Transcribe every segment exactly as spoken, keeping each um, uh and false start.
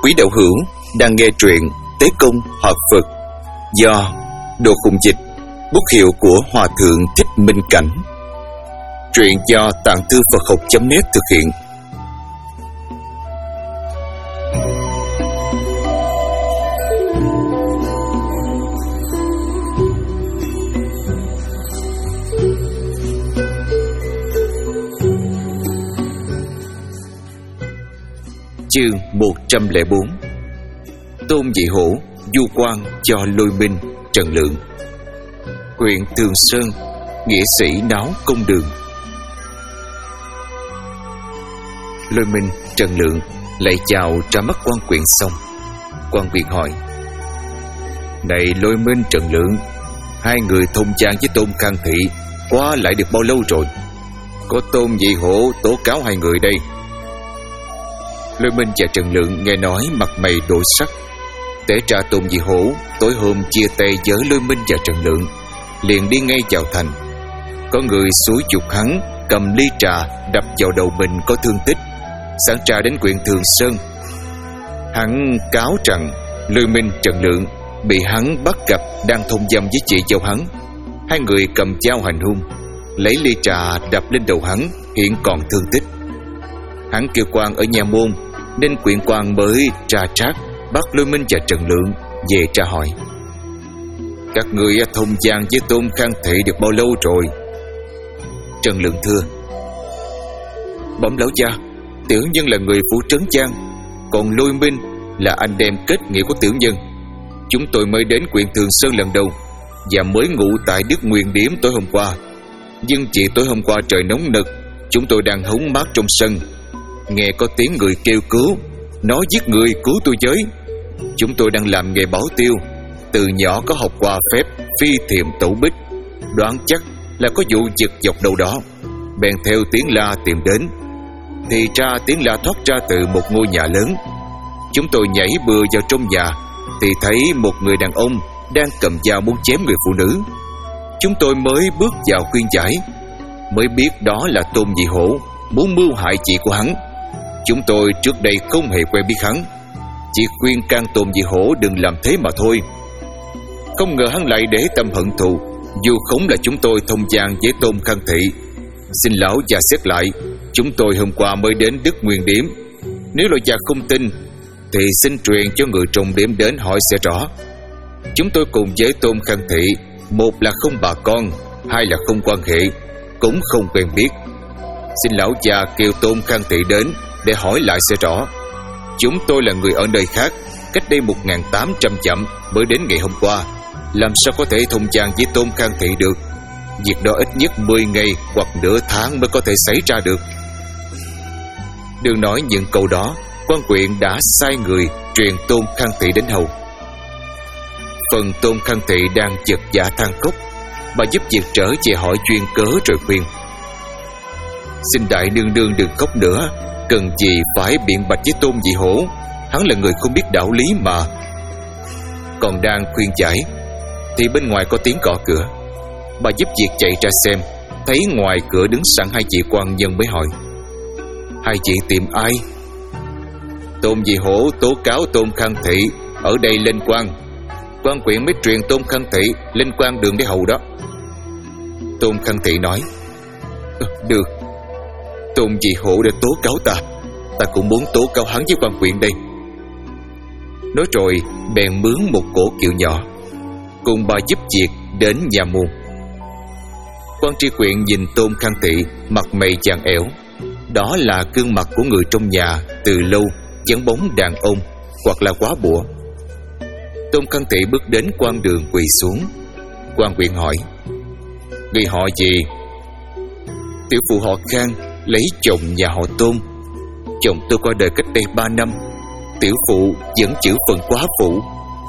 Quý đạo hữu đang nghe truyện Tế Công Hợp Phật do Đồ Khùng Dịch, bút hiệu của Hòa Thượng Thích Minh Cảnh. Truyện do Tạng Thư Phật Học chấm net thực hiện. Chương một trăm lẻ bốn. Tôn Dị Hổ du quan cho Lôi Minh, Trần Lượng. Huyện Thường Sơn, nghĩa sĩ náo công đường. Lôi Minh, Trần Lượng lại chào ra mắt quan quyện xong. Quan quyện hỏi: "Này Lôi Minh, Trần Lượng, hai người thông trang với Tôn Khang Thị qua lại được bao lâu rồi? Có Tôn Dị Hổ tố cáo hai người đây." Lôi Minh và Trần Lượng nghe nói mặt mày đổi sắc. Té ra Tôn Dị Hổ tối hôm chia tay với Lôi Minh và Trần Lượng, liền đi ngay vào thành. Có người xúi giục hắn cầm ly trà đập vào đầu mình có thương tích, sáng trà đến huyện Thường Sơn. Hắn cáo rằng Lôi Minh, Trần Lượng bị hắn bắt gặp đang thông dâm với chị dâu hắn. Hai người cầm dao hành hung, lấy ly trà đập lên đầu hắn, hiện còn thương tích. Hắn kêu quan ở nhà môn, nên quyện quan mới tra trác bắt Lôi Minh và Trần Lượng về tra hỏi: "Các người thông gian với Tôn Khang Thị được bao lâu rồi?" Trần Lượng thưa: "Bẩm lão gia, tiểu nhân là người phủ Trấn Giang, còn Lôi Minh là anh em kết nghĩa của tiểu nhân. Chúng tôi mới đến huyện Thường Sơn lần đầu và mới ngủ tại Đức Nguyên Điếm tối hôm qua. Nhưng chỉ tối hôm qua trời nóng nực, chúng tôi đang hóng mát trong sân, nghe có tiếng người kêu cứu, nói giết người cứu tôi với. Chúng tôi đang làm nghề bảo tiêu, từ nhỏ có học qua phép phi thiềm tẩu bích, đoán chắc là có vụ giật dọc đâu đó, bèn theo tiếng la tìm đến. Thì ra tiếng la thoát ra từ một ngôi nhà lớn. Chúng tôi nhảy bừa vào trong nhà thì thấy một người đàn ông đang cầm dao muốn chém người phụ nữ. Chúng tôi mới bước vào khuyên giải, mới biết đó là Tôn Dị Hổ muốn mưu hại chị của hắn. Chúng tôi trước đây không hề quen biết hắn, chỉ khuyên can Tôn Dị Hổ đừng làm thế mà thôi. Không ngờ hắn lại để tâm hận thù, dù khống là chúng tôi thông gian với Tôn Khang Thị. Xin lão già xét lại, chúng tôi hôm qua mới đến Đức Nguyên Điếm. Nếu lão già không tin thì xin truyền cho người trong điếm đến hỏi sẽ rõ. Chúng tôi cùng với Tôn Khang Thị, một là không bà con, hai là không quan hệ, cũng không quen biết. Xin lão già kêu Tôn Khang Thị đến để hỏi lại sẽ rõ. Chúng tôi là người ở nơi khác, cách đây một nghìn tám trăm dặm mới đến ngày hôm qua, làm sao có thể thông gian với Tôn Khang Thị được? Việc đó ít nhất mười ngày hoặc nửa tháng mới có thể xảy ra được." Đừng nói những câu đó, quan quyện đã sai người truyền Tôn Khang Thị đến hầu. Phần Tôn Khang Thị đang chật dạ than khóc, bà giúp việc trở về hỏi chuyên cớ rồi khuyên: "Xin đại nương nương đừng khóc nữa, cần gì phải biện bạch với Tôn Dị Hổ, hắn là người không biết đạo lý mà." Còn đang khuyên giải thì bên ngoài có tiếng gõ cửa. Bà giúp việc chạy ra xem, thấy ngoài cửa đứng sẵn hai chị quan nhân mới hỏi: "Hai chị tìm ai?" "Tôn Dị Hổ tố cáo Tôn Khang Thị ở đây lên quan, quan quyện mới truyền Tôn Khang Thị lên quan đường để hầu đó." Tôn Khang Thị nói: "Được, Tôn Dị Hổ đã tố cáo ta, ta cũng muốn tố cáo hắn với quan quyện đây." Nói rồi bèn mướn một cỗ kiệu nhỏ, cùng bà giúp việc đến nhà môn. Quan tri quyện nhìn Tôn Khang Thị mặt mày chàng ẻo, đó là gương mặt của người trong nhà từ lâu vắng bóng đàn ông hoặc là quá bụa. Tôn Khang Thị bước đến quan đường quỳ xuống. Quan quyện hỏi: "Người họ gì?" "Tiểu phụ họ Khang, lấy chồng nhà họ Tôn. Chồng tôi qua đời cách đây ba năm, tiểu phụ vẫn giữ phần quá phụ."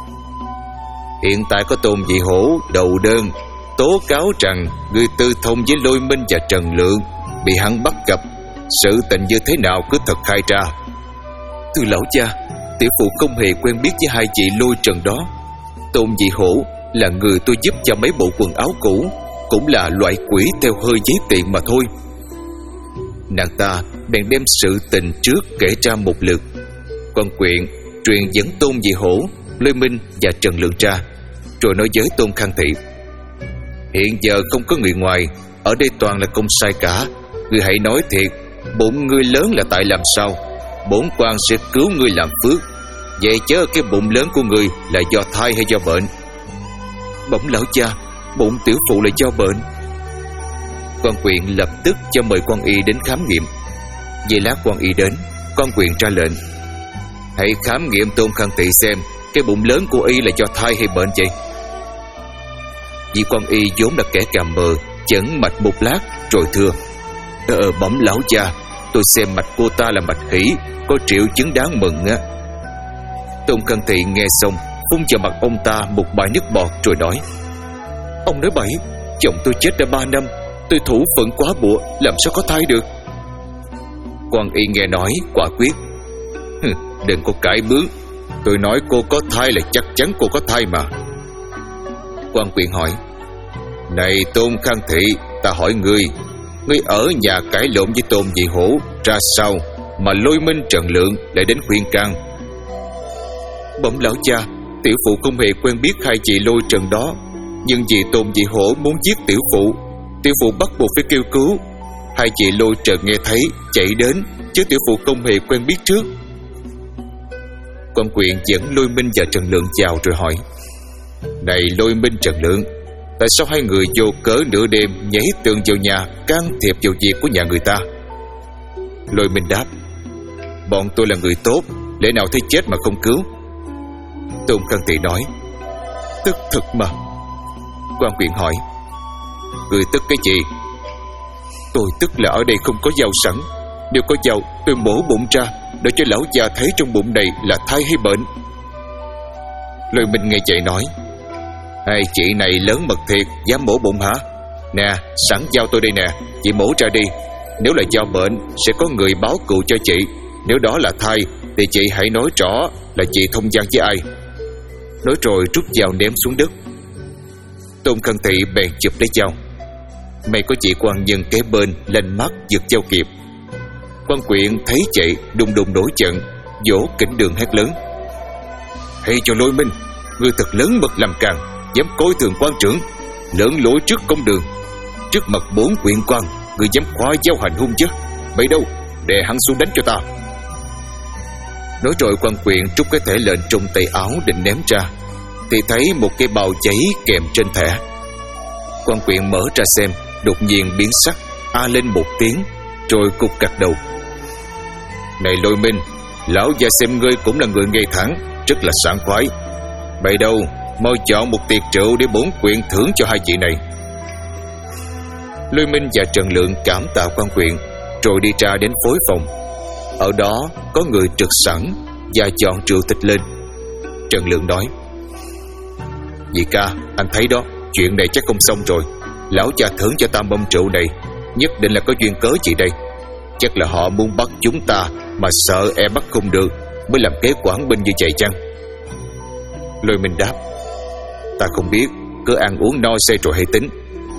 "Hiện tại có Tôn Dị Hổ đầu đơn tố cáo rằng người tư thông với Lôi Minh và Trần Lượng bị hắn bắt gặp. Sự tình như thế nào cứ thật khai ra." "Thưa lão cha, tiểu phụ không hề quen biết với hai chị Lôi Trần đó. Tôn Dị Hổ là người tôi giúp cho mấy bộ quần áo cũ, cũng là loại quỷ theo hơi giấy tiền mà thôi." Nàng ta bèn đem sự tình trước kể ra một lượt. Quan quyện truyền dẫn Tôn Dị Hổ, Lôi Minh và Trần Lượng ra, rồi nói với Tôn Khang Thị: hiện giờ không có người ngoài, ở đây toàn là công sai cả. Ngươi hãy nói thiệt, bụng ngươi lớn là tại làm sao? Bổn quan sẽ cứu ngươi làm phước. Vậy chớ cái bụng lớn của ngươi là do thai hay do bệnh? Bẩm lão cha, bụng tiểu phụ là do bệnh. Quan Quyện lập tức cho mời quan y đến khám nghiệm. Về lát quan y đến, quan Quyện ra lệnh: hãy khám nghiệm Tôn Khang Thị xem cái bụng lớn của y là do thai hay bệnh vậy. Vì quan y vốn là kẻ cà mờ, chẩn mạch một lát rồi thưa: Ờ bẩm lão cha, tôi xem mạch cô ta là mạch khỉ, có triệu chứng đáng mừng á. Tôn Khang Thị nghe xong phun vào mặt ông ta một bãi nước bọt rồi nói: ông nói bậy, chồng tôi chết đã ba năm, tôi thủ phận quá bụa, làm sao có thai được? Quan y nghe nói quả quyết: đừng có cãi bướng, tôi nói cô có thai là chắc chắn cô có thai mà. Quan Quyện hỏi: này Tôn Khang Thị, ta hỏi ngươi, ngươi ở nhà cãi lộn với Tôn Dị Hổ ra sao mà Lôi Minh Trần Lượng lại đến khuyên can? Bẩm lão cha, tiểu phụ không hề quen biết hai chị Lôi Trần đó, nhưng vì Tôn Dị Hổ muốn giết tiểu phụ, tiểu phụ bắt buộc phải kêu cứu. Hai chị Lôi Trần nghe thấy chạy đến, chứ tiểu phụ không hề quen biết trước. Quan Quyện dẫn Lôi Minh và Trần Lượng chào rồi hỏi: này Lôi Minh Trần Lượng, tại sao hai người vô cớ nửa đêm nhảy tường vào nhà can thiệp vào việc của nhà người ta? Lôi Minh đáp: bọn tôi là người tốt, lẽ nào thấy chết mà không cứu? Tôn Khang Thị nói: tức thực mà. Quan Quyện hỏi: người tức cái gì? Tôi tức là ở đây không có dao sẵn, nếu có dao tôi mổ bụng ra để cho lão già thấy trong bụng này là thai hay bệnh. Lôi Minh nghe vậy nói: hai chị này lớn mật thiệt, dám mổ bụng hả? Nè, sẵn dao tôi đây nè, chị mổ ra đi. Nếu là do bệnh sẽ có người báo cù cho chị, nếu đó là thai thì chị hãy nói rõ là chị thông gian với ai. Nói rồi rút dao ném xuống đất. Tôn Khang Thị bèn chụp lấy dao. May có chị quan nhân kế bên lên mắt giật dao kịp. Quan Quyện thấy vậy đùng đùng nổi giận, vỗ Kỉnh Đường hét lớn: hay cho Lôi Minh, ngươi thật lớn mật làm càn, dám coi thường quan trưởng, lỡn lỗi trước công đường. Trước mặt bốn quyện quan, ngươi dám khoa dao hành hung chứ? Vậy đâu, đè hắn xuống đánh cho ta. Nói rồi Quan Quyện trút cái thẻ lệnh trong tay áo định ném ra, thì thấy một cái bao giấy kèm trên thẻ. Quan Quyện mở ra xem, đột nhiên biến sắc, a lên một tiếng, rồi cục gật đầu: này Lôi Minh, lão già xem ngươi cũng là người ngay thẳng, rất là sảng khoái. Vậy đâu, mau chọn một tiệc rượu để bổn quyện thưởng cho hai chị này. Lôi Minh và Trần Lượng cảm tạ Quan Quyện, rồi đi ra đến phối phòng. Ở đó có người trực sẵn và dọn rượu thịt lên. Trần Lượng nói: Dì ca, anh thấy đó, chuyện này chắc không xong rồi. Lão cha thưởng cho ta mâm rượu này, nhất định là có duyên cớ gì đây. Chắc là họ muốn bắt chúng ta, mà sợ e bắt không được, mới làm kế quản binh như vậy chăng? Lôi Minh đáp: ta không biết, cứ ăn uống no say rồi hay tính.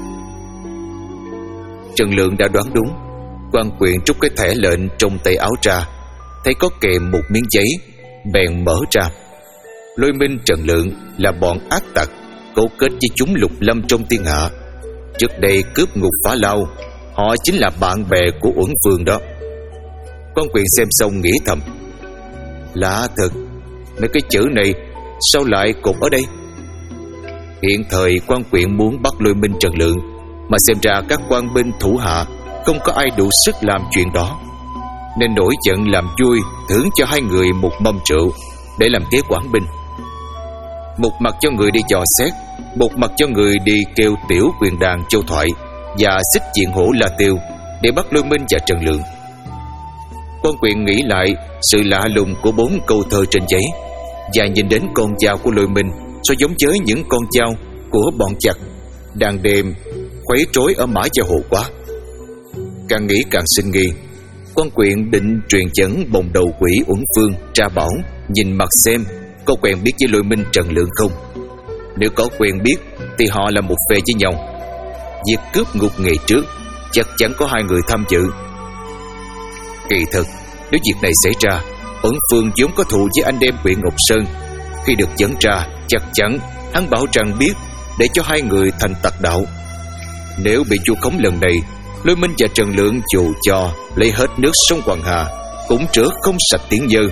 Trần Lượng đã đoán đúng. Quan Quyện trút cái thẻ lệnh trong tay áo ra, thấy có kèm một miếng giấy, bèn mở ra. Lôi Minh Trần Lượng là bọn ác tặc, cấu kết với chúng lục lâm trong thiên hạ. Trước đây cướp ngục Phá Lao, họ chính là bạn bè của Uẩn Phương đó. Quan Quyện xem xong nghĩ thầm: lạ thật, mấy cái chữ này sao lại cột ở đây? Hiện thời Quan Quyện muốn bắt Lôi Minh Trần Lượng, mà xem ra các quan binh thủ hạ không có ai đủ sức làm chuyện đó, nên nổi giận làm vui thưởng cho hai người một mâm rượu để làm kế quản binh. Một mặt cho người đi dò xét, một mặt cho người đi kêu tiểu quyền đàn Châu Thoại và xích diện hổ La Tiêu để bắt Lôi Minh và Trần Lượng. Quan Quyện nghĩ lại sự lạ lùng của bốn câu thơ trên giấy, và nhìn đến con dao của Lôi Minh so giống với những con dao của bọn giặc đang đêm khuấy rối ở Mã Gia Hồ quá. Càng nghĩ càng sinh nghi. Quan Quyện định truyền dẫn bồng đầu quỷ Uẩn Phương ra bảo nhìn mặt xem có quen biết với Lôi Minh Trần Lượng không. Nếu có quen biết thì họ là một phe với nhau. Việc cướp ngục ngày trước chắc chắn có hai người tham dự. Kỳ thực nếu việc này xảy ra, Ẩn Phương vốn có thù với anh em huyện Ngọc Sơn. Khi được dẫn ra, chắc chắn hắn bảo rằng biết để cho hai người thành tặc đạo. Nếu bị vu khống lần này, Lôi Minh và Trần Lượng dù cho lấy hết nước sông Hoàng Hà cũng rửa không sạch tiếng dơ.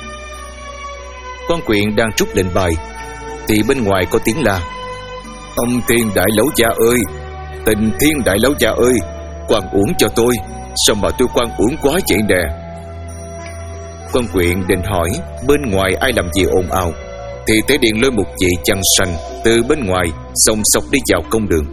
Quan Quyện đang trút lệnh bài thì bên ngoài có tiếng la: "Ông Thiên Đại Lão Gia ơi, Tình Thiên Đại Lão Gia ơi, quan uổng cho tôi. Sao mà tôi quan uổng quá vậy nè?" Quan Quyện định hỏi bên ngoài ai làm gì ồn ào, thì Tế Điền lôi một vị chăn xanh từ bên ngoài xông xộc đi vào công đường.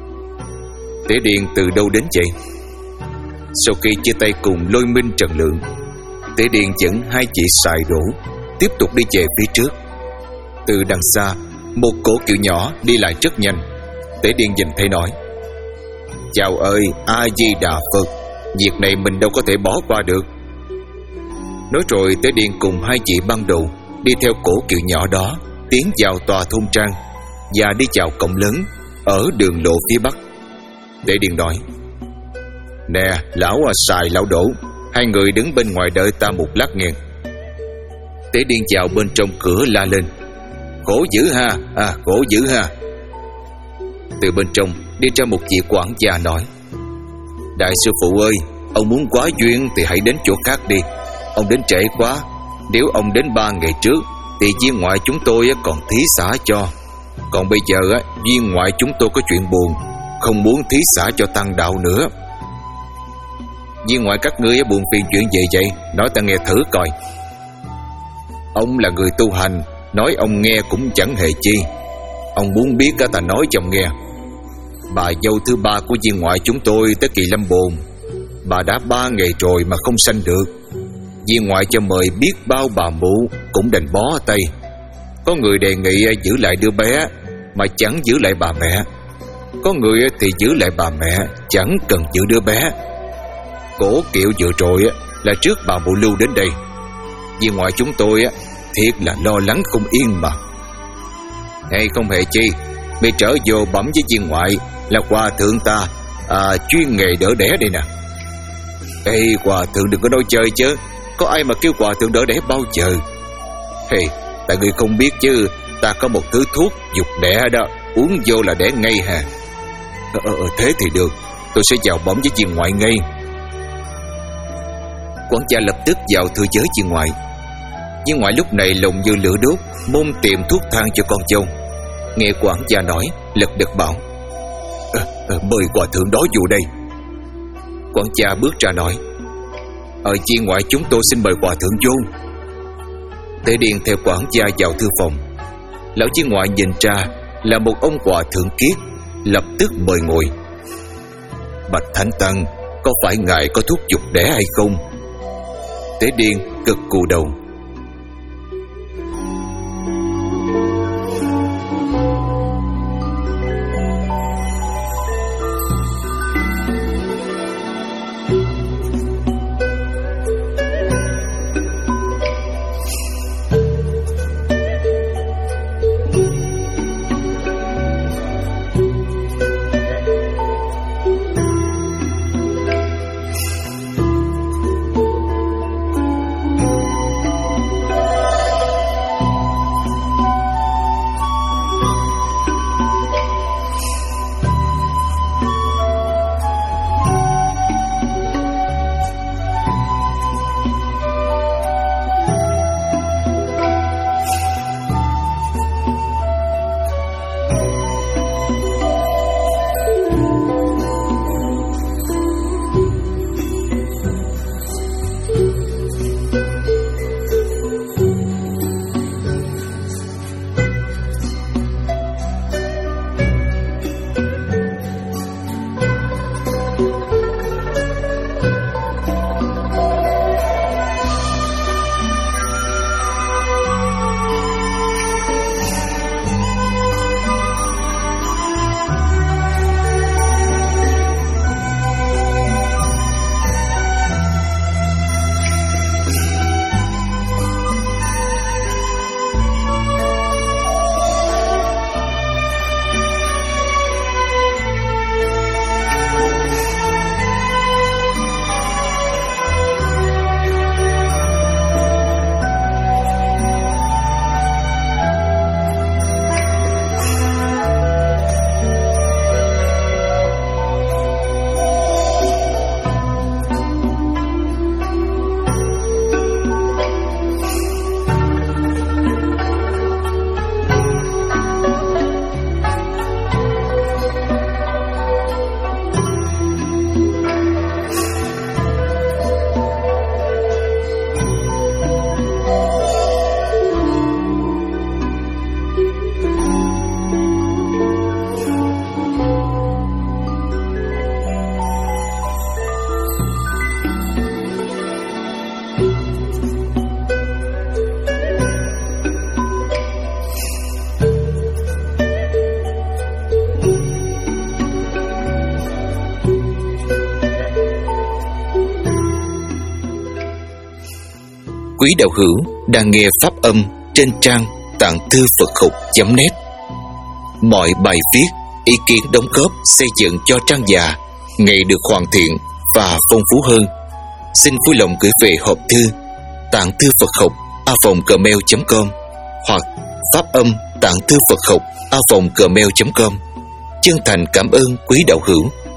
Tế Điền từ đâu đến vậy? Sau khi chia tay cùng Lôi Minh Trần Lượng, Tế Điền dẫn hai chị xài đổ tiếp tục đi về phía trước. Từ đằng xa, một cỗ kiệu nhỏ đi lại rất nhanh. Tế Điền nhìn thấy nói: "Chào ơi, A Di Đà Phật, việc này mình đâu có thể bỏ qua được." Nói rồi Tế Điền cùng hai chị băng đồ đi theo cổ kiệu nhỏ đó tiến vào tòa thôn trang và đi vào cổng lớn ở đường lộ phía bắc. Tế Điền nói: "Nè, lão à, xài lão đổ, hai người đứng bên ngoài đợi ta một lát nghe." Tế Điền vào bên trong cửa la lên: "Khổ dữ ha, à khổ dữ ha." Từ bên trong đi ra một vị quản gia nói: "Đại sư phụ ơi, ông muốn quá duyên thì hãy đến chỗ khác đi. Ông đến trễ quá. Nếu ông đến ba ngày trước thì viên ngoại chúng tôi còn thí xả cho. Còn bây giờ viên ngoại chúng tôi có chuyện buồn, không muốn thí xả cho tăng đạo nữa." "Viên ngoại các ngươi buồn phiền chuyện gì vậy? Nói ta nghe thử coi." "Ông là người tu hành, nói ông nghe cũng chẳng hề chi. Ông muốn biết cả ta nói cho ông nghe. Bà dâu thứ ba của viên ngoại chúng tôi tới Kỳ Lâm Bồn. Bà đã ba ngày rồi mà không sanh được. Viên ngoại cho mời biết bao bà mụ cũng đành bó tay. Có người đề nghị giữ lại đứa bé mà chẳng giữ lại bà mẹ. Có người thì giữ lại bà mẹ, chẳng cần giữ đứa bé. Cổ kiệu vừa rồi là trước bà mụ lưu đến đây. Viên ngoại chúng tôi thiệt là lo lắng không yên mà." "Hay không hề chi, mày trở vô bẩm với viên ngoại là hòa thượng ta à, chuyên nghề đỡ đẻ đây nè." "Ê, hòa thượng đừng có nói chơi chứ, có ai mà kêu hòa thượng đỡ đẻ bao giờ." "Hey, tại ngươi không biết chứ, ta có một thứ thuốc dục đẻ đó, uống vô là đẻ ngay hà." Ờ, ờ, thế thì được, tôi sẽ vào bẩm với viên ngoại ngay." Quản gia lập tức vào thưa với viên ngoại. Viên ngoại lúc này lòng như lửa đốt, mong tìm thuốc thang cho con dâu. Nghe quản gia nói, lật đật bảo: à, à, "Mời hòa thượng đó vô đây." Quản gia bước ra nói: "Ở viên ngoại chúng tôi xin mời hòa thượng vô." Tế Điền theo quản gia vào thư phòng. Lão viên ngoại nhìn ra là một ông hòa thượng kiết, lập tức mời ngồi. "Bạch Thánh Tăng, có phải ngài có thuốc dục đẻ hay không?" Tế Điền cực cù đầu. quý đạo hữu đang nghe pháp âm trên trang tạng thư Phật học chấm net. Mọi bài viết, ý kiến đóng góp xây dựng cho trang già ngày được hoàn thiện và phong phú hơn, xin vui lòng gửi về hộp thư tạng thư Phật học a vòng gmail chấm com hoặc pháp âm tạng thư Phật học a vòng gmail chấm com. Chân thành cảm ơn quý đạo hữu.